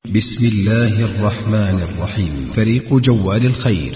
بسم الله الرحمن الرحيم. فريق جوال الخير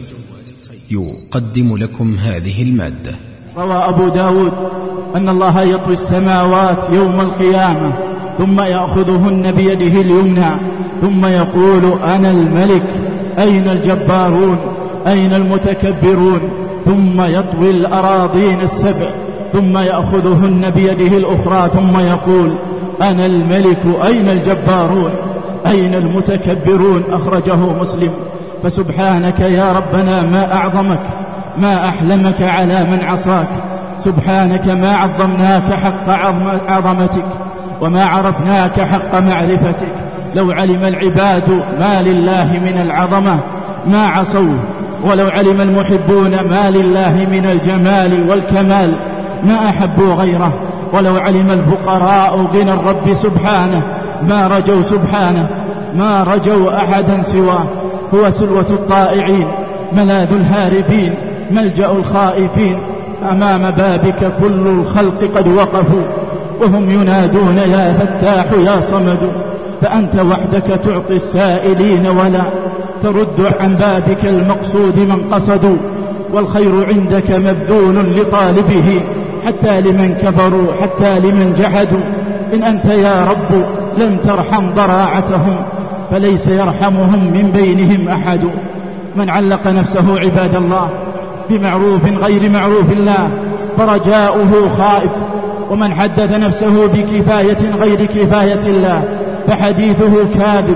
يقدم لكم هذه المادة. روى أبو داود أن الله يطوي السماوات يوم القيامة ثم يأخذهن بيده اليمنى ثم يقول أنا الملك، أين الجبارون، أين المتكبرون؟ ثم يطوي الأراضين السبع ثم يأخذهن بيده الأخرى ثم يقول أنا الملك، أين الجبارون، أين المتكبرون؟ أخرجه مسلم. فسبحانك يا ربنا ما أعظمك، ما أحلمك على من عصاك، سبحانك ما عظمناك حق عظمتك وما عرفناك حق معرفتك. لو علم العباد ما لله من العظمة ما عصوه، ولو علم المحبون ما لله من الجمال والكمال ما أحبوا غيره، ولو علم الفقراء غنى الرب سبحانه ما رجوا سبحانه، ما رجوا أحدا سواه. هو سلوة الطائعين، ملاذ الهاربين، ملجأ الخائفين. أمام بابك كل الخلق قد وقفوا وهم ينادون يا فتاح يا صمد، فأنت وحدك تعطي السائلين ولا ترد عن بابك المقصود من قصدوا. والخير عندك مبذول لطالبه، حتى لمن كفروا حتى لمن جحدوا. إن أنت يا رب لم ترحم ضراعتهم فليس يرحمهم من بينهم أحد. من علق نفسه عباد الله بمعروف غير معروف الله فرجاؤه خائب، ومن حدث نفسه بكفاية غير كفاية الله فحديثه كاذب.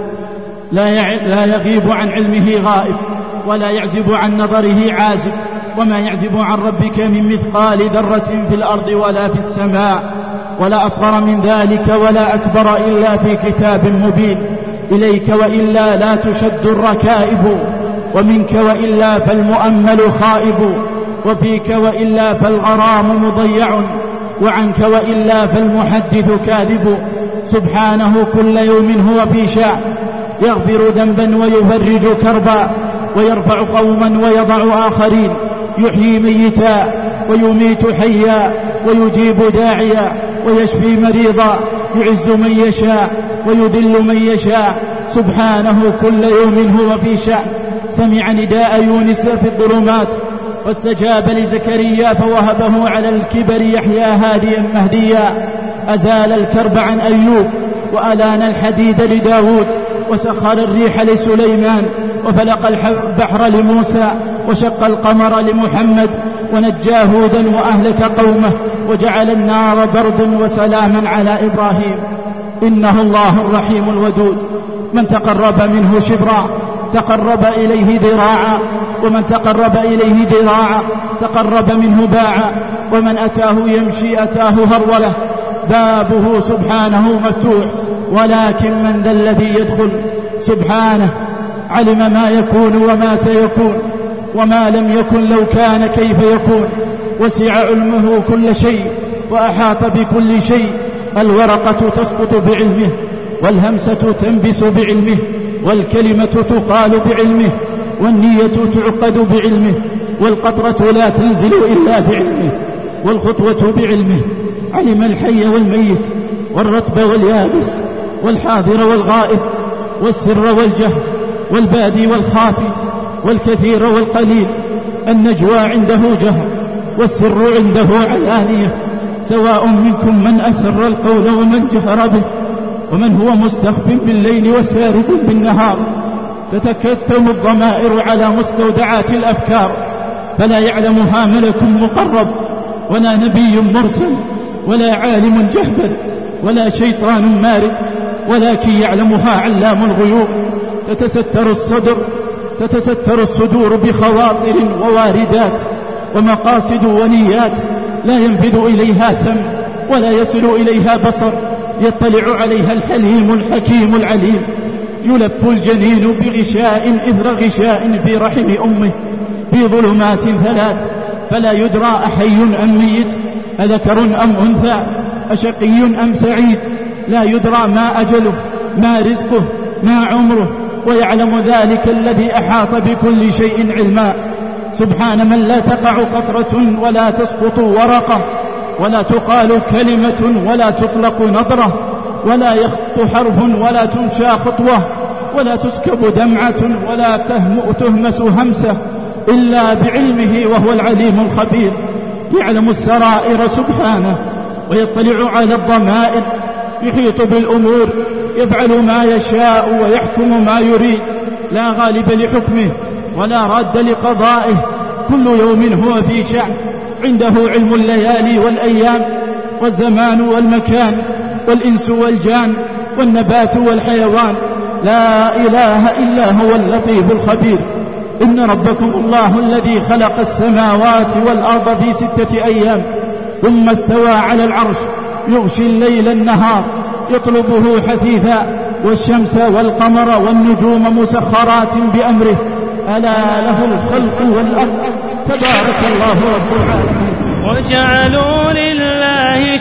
لا يغيب عن علمه غائب ولا يعزب عن نظره عازب، وما يعزب عن ربك من مثقال ذرة في الأرض ولا في السماء ولا أصغر من ذلك ولا أكبر إلا في كتاب مبين. إليك وإلا لا تشد الركائب، ومنك وإلا فالمؤمل خائب، وفيك وإلا فالغرام مضيع، وعنك وإلا فالمحدث كاذب. سبحانه كل يوم هو في شأن، يغفر ذنبا ويفرج كربا، ويرفع قوما ويضع آخرين، يحيي ميتا ويميت حيا، ويجيب داعيا ويشفي مريضا، يعز من يشاء ويذل من يشاء. سبحانه كل يوم هو في شأن. سمع نداء يونس في الظلمات واستجاب لزكريا فوهبه على الكبر يحيى هاديا مهديا. أزال الكرب عن أيوب وألان الحديد لداود، وسخر الريح لسليمان، وفلق البحر لموسى، وشق القمر لمحمد، ونجى هودا وأهلك قومه، وجعل النار بردا وسلاما على إبراهيم. إنه الله الرحيم الودود، من تقرب منه شبرا تقرب إليه ذراعا، ومن تقرب إليه ذراعا تقرب منه باعا، ومن أتاه يمشي أتاه هرولة. بابه سبحانه مفتوح، ولكن من ذا الذي يدخل؟ سبحانه علم ما يكون وما سيكون، وما لم يكن لو كان كيف يكون. وسع علمه كل شيء وأحاط بكل شيء. الورقة تسقط بعلمه، والهمسة تنبس بعلمه، والكلمة تقال بعلمه، والنية تعقد بعلمه، والقطرة لا تنزل إلا بعلمه، والخطوة بعلمه. علم الحي والميت، والرطب واليابس، والحاضر والغائب، والسر والجهر، والبادي والخافي، والكثير والقليل. النجوى عنده جهر، والسر عنده علانية. سواء منكم من أسر القول ومن جهر به، ومن هو مستخف بالليل وسارب بالنهار. تتكتم الضمائر على مستودعات الأفكار، فلا يعلمها ملك مقرب ولا نبي مرسل ولا عالم جهبل ولا شيطان مارد، ولكن يعلمها علام الغيوب. تتستر الصدور بخواطر وواردات ومقاصد ونيات، لا ينفذ إليها سمع ولا يصل إليها بصر، يطلع عليها الحليم الحكيم العليم. يلف الجنين بغشاء إثر غشاء في رحم أمه في ظلمات ثلاث، فلا يدرى أحي أم ميت، أذكر أم أنثى، أشقي أم سعيد. لا يدرى ما أجله، ما رزقه، ما عمره، ويعلم ذلك الذي أحاط بكل شيء علما. سبحان من لا تقع قطرة ولا تسقط ورقة ولا تقال كلمة ولا تطلق نظرة ولا يخط حرف ولا تمشى خطوة ولا تسكب دمعة ولا تهمس همسة إلا بعلمه، وهو العليم الخبير. يعلم السرائر سبحانه ويطلع على الضمائر، يحيط بالأمور، يفعل ما يشاء ويحكم ما يريد، لا غالب لحكمه ولا راد لقضائه، كل يوم هو في شأن. عنده علم الليالي والأيام والزمان والمكان والإنس والجان والنبات والحيوان، لا إله إلا هو اللطيف الخبير. إن ربكم الله الذي خلق السماوات والأرض في 6 أيام ثم استوى على العرش، يغشي الليل النهار يطلبه حثيثا، والشمس والقمر والنجوم مسخرات بأمره، ألا له الخلق والأمر، تبارك الله رب العالمين. وجعلوا لله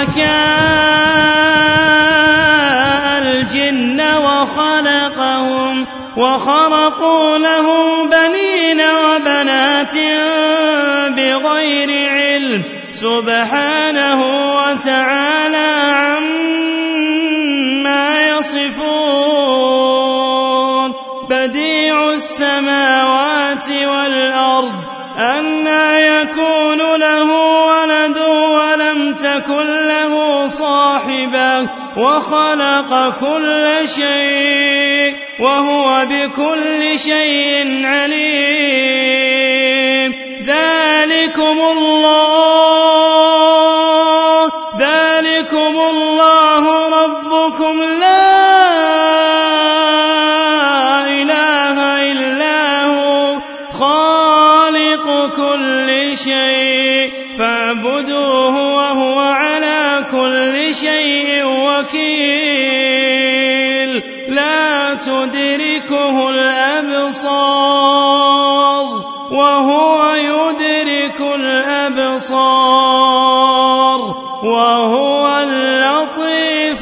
شركاء الجن وخرقوا له بنين وبنات بغير علم، سبحانه وتعالى عما يصفون. بديع السماوات والأرض، أنى يكون له ولد ولم تكن له صاحبة، وخلق كل شيء وهو بكل شيء عليم. ذلكم الله ربكم لا إله إلا هو، خالق كل شيء فاعبدوه وهو على كل شيء وكيل. لا تدركه الأبصار وهو يدرك الأبصار وهو اللطيف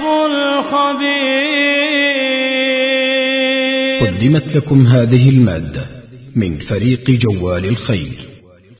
الخبير. قدمت لكم هذه المادة من فريق جوال الخير.